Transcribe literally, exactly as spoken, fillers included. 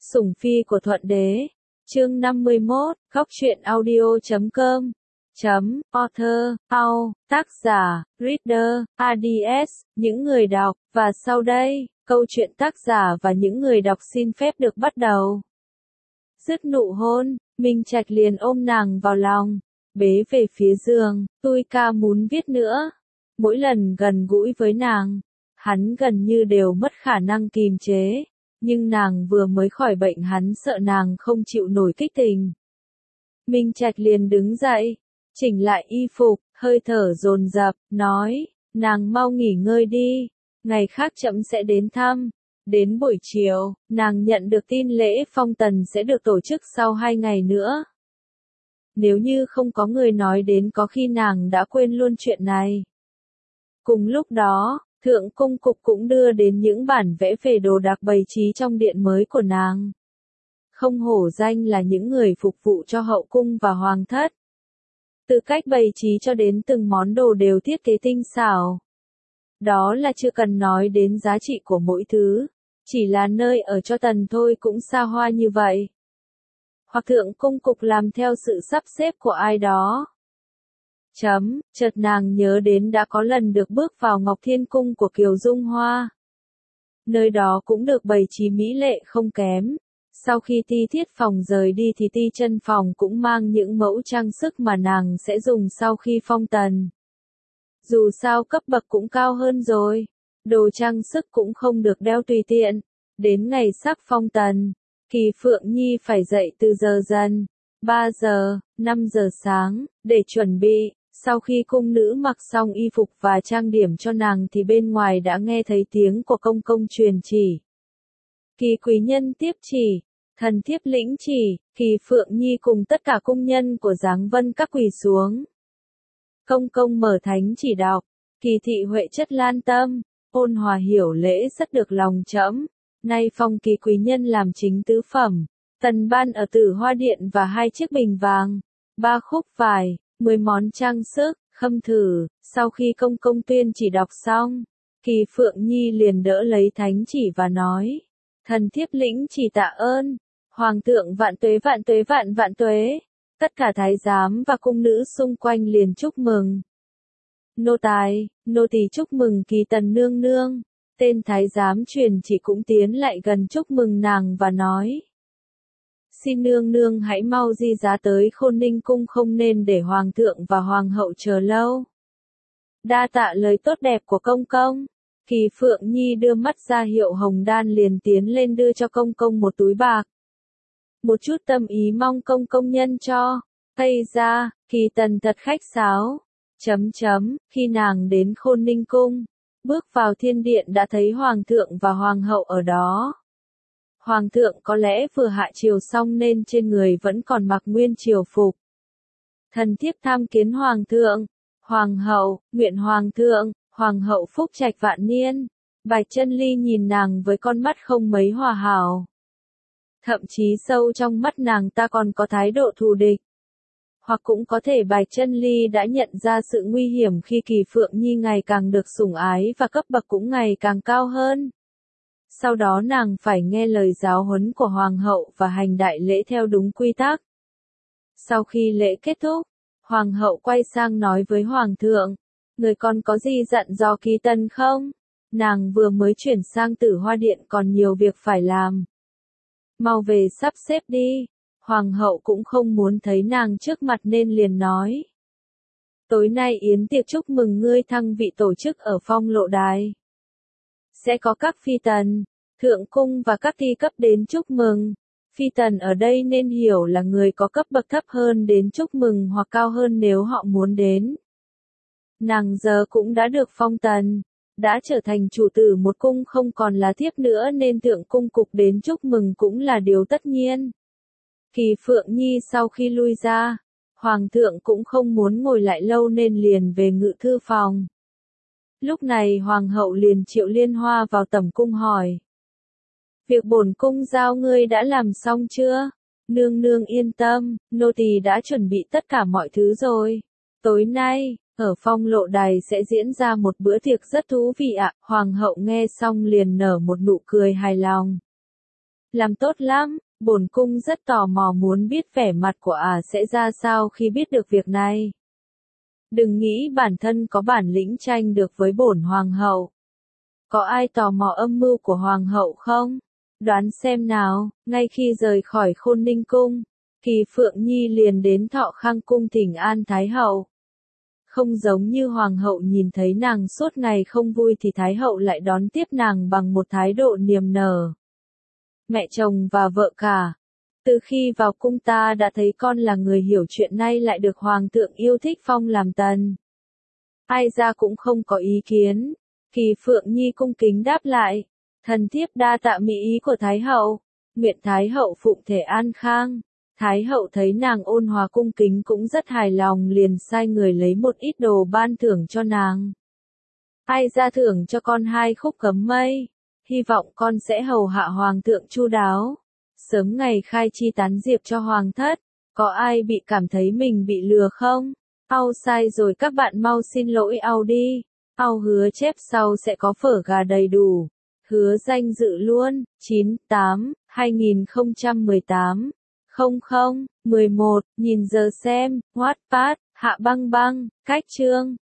Sủng phi của Thuận Đế. Chương năm mươi mốt, góc truyện audio chấm com. Chấm, author, au, tác giả, reader, ads, những người đọc, và sau đây, câu chuyện tác giả và những người đọc xin phép được bắt đầu. Dứt nụ hôn, Minh Trạch liền ôm nàng vào lòng, bế về phía giường, tôi ca muốn viết nữa. Mỗi lần gần gũi với nàng, hắn gần như đều mất khả năng kìm chế. Nhưng nàng vừa mới khỏi bệnh hắn sợ nàng không chịu nổi kích tình. Minh Trạch liền đứng dậy, chỉnh lại y phục, hơi thở dồn dập, nói, nàng mau nghỉ ngơi đi, ngày khác trẫm sẽ đến thăm. Đến buổi chiều, nàng nhận được tin lễ phong tần sẽ được tổ chức sau hai ngày nữa. Nếu như không có người nói đến có khi nàng đã quên luôn chuyện này. Cùng lúc đó, Thượng Cung Cục cũng đưa đến những bản vẽ về đồ đạc bày trí trong điện mới của nàng. Không hổ danh là những người phục vụ cho hậu cung và hoàng thất. Từ cách bày trí cho đến từng món đồ đều thiết kế tinh xảo. Đó là chưa cần nói đến giá trị của mỗi thứ, chỉ là nơi ở cho tần thôi cũng xa hoa như vậy. Hoặc Thượng Cung Cục làm theo sự sắp xếp của ai đó. Chấm, chợt nàng nhớ đến đã có lần được bước vào Ngọc Thiên Cung của Kiều Dung Hoa. Nơi đó cũng được bày trí mỹ lệ không kém. Sau khi Ti Thiết Phòng rời đi thì Ti Chân Phòng cũng mang những mẫu trang sức mà nàng sẽ dùng sau khi phong tần. Dù sao cấp bậc cũng cao hơn rồi, đồ trang sức cũng không được đeo tùy tiện. Đến ngày sắp phong tần, Kỳ Phượng Nhi phải dậy từ giờ dần, ba giờ, năm giờ sáng, để chuẩn bị. Sau khi cung nữ mặc xong y phục và trang điểm cho nàng thì bên ngoài đã nghe thấy tiếng của công công truyền chỉ. Kỳ quý nhân tiếp chỉ, thần thiếp lĩnh chỉ, Kỳ Phượng Nhi cùng tất cả cung nhân của Giáng Vân các quỳ xuống. Công công mở thánh chỉ đọc, Kỳ thị huệ chất lan tâm, ôn hòa hiểu lễ rất được lòng trẫm, nay phong kỳ quý nhân làm chính tứ phẩm, tần ban ở Tử Hoa Điện và hai chiếc bình vàng, ba khúc vải. Mười món trang sức, khâm thử. Sau khi công công tuyên chỉ đọc xong, Kỳ Phượng Nhi liền đỡ lấy thánh chỉ và nói, thần thiếp lĩnh chỉ tạ ơn, hoàng thượng vạn tuế vạn tuế vạn vạn tuế. Tất cả thái giám và cung nữ xung quanh liền chúc mừng. Nô tài, nô tỳ chúc mừng Kỳ tần nương nương. Tên thái giám truyền chỉ cũng tiến lại gần chúc mừng nàng và nói, xin nương nương hãy mau di giá tới Khôn Ninh Cung, không nên để hoàng thượng và hoàng hậu chờ lâu. Đa tạ lời tốt đẹp của công công. Kỳ Phượng Nhi đưa mắt ra hiệu hồng đan liền tiến lên đưa cho công công một túi bạc. Một chút tâm ý mong công công nhân cho. Tây ra, Kỳ tần thật khách sáo. Chấm chấm, khi nàng đến Khôn Ninh Cung, bước vào thiên điện đã thấy hoàng thượng và hoàng hậu ở đó. Hoàng thượng có lẽ vừa hạ triều xong nên trên người vẫn còn mặc nguyên triều phục. Thần thiếp tham kiến hoàng thượng, hoàng hậu, nguyện hoàng thượng, hoàng hậu phúc trạch vạn niên. Bạch Chân Ly nhìn nàng với con mắt không mấy hòa hảo. Thậm chí sâu trong mắt nàng ta còn có thái độ thù địch. Hoặc cũng có thể Bạch Chân Ly đã nhận ra sự nguy hiểm khi Kỳ Phượng Nhi ngày càng được sủng ái và cấp bậc cũng ngày càng cao hơn. Sau đó nàng phải nghe lời giáo huấn của hoàng hậu và hành đại lễ theo đúng quy tắc. Sau khi lễ kết thúc, hoàng hậu quay sang nói với hoàng thượng, người còn có gì dặn dò Kỳ tần không? Nàng vừa mới chuyển sang Tử Hoa Điện còn nhiều việc phải làm. Mau về sắp xếp đi. Hoàng hậu cũng không muốn thấy nàng trước mặt nên liền nói, tối nay yến tiệc chúc mừng ngươi thăng vị tổ chức ở Phong Lộ Đài. Sẽ có các phi tần, thượng cung và các thi cấp đến chúc mừng. Phi tần ở đây nên hiểu là người có cấp bậc thấp hơn đến chúc mừng hoặc cao hơn nếu họ muốn đến. Nàng giờ cũng đã được phong tần, đã trở thành chủ tử một cung không còn là thiếp nữa nên thượng cung cục đến chúc mừng cũng là điều tất nhiên. Kỳ Phượng Nhi sau khi lui ra, hoàng thượng cũng không muốn ngồi lại lâu nên liền về ngự thư phòng. Lúc này hoàng hậu liền triệu Liên Hoa vào tẩm cung hỏi, việc bổn cung giao ngươi đã làm xong chưa? Nương nương yên tâm, nô tỳ đã chuẩn bị tất cả mọi thứ rồi. Tối nay, ở Phong Lộ Đài sẽ diễn ra một bữa tiệc rất thú vị ạ. Hoàng hậu nghe xong liền nở một nụ cười hài lòng. Làm tốt lắm, bổn cung rất tò mò muốn biết vẻ mặt của ả sẽ ra sao khi biết được việc này. Đừng nghĩ bản thân có bản lĩnh tranh được với bổn hoàng hậu. Có ai tò mò âm mưu của hoàng hậu không? Đoán xem nào, ngay khi rời khỏi Khôn Ninh cung, Kỳ Phượng Nhi liền đến Thọ Khang cung thỉnh an Thái hậu. Không giống như hoàng hậu nhìn thấy nàng suốt ngày không vui thì Thái hậu lại đón tiếp nàng bằng một thái độ niềm nở. Mẹ chồng và vợ cả. Từ khi vào cung ta đã thấy con là người hiểu chuyện, nay lại được hoàng thượng yêu thích phong làm tần. Ai ra cũng không có ý kiến. Kỳ Phượng Nhi cung kính đáp lại. Thần thiếp đa tạ mỹ ý của Thái hậu. Nguyện Thái hậu phụng thể an khang. Thái hậu thấy nàng ôn hòa cung kính cũng rất hài lòng, liền sai người lấy một ít đồ ban thưởng cho nàng. Ai ra thưởng cho con hai khúc cấm mây. Hy vọng con sẽ hầu hạ hoàng thượng chu đáo. Sớm ngày khai chi tán diệp cho hoàng thất. Có ai bị cảm thấy mình bị lừa không? Au sai rồi, các bạn mau xin lỗi Au đi. Au hứa chép sau sẽ có phở gà đầy đủ. Hứa danh dự luôn. chín tám hai nghìn không trăm mười tám không không mười một Nhìn giờ xem. Wattpad. Hạ băng băng. Cách chương.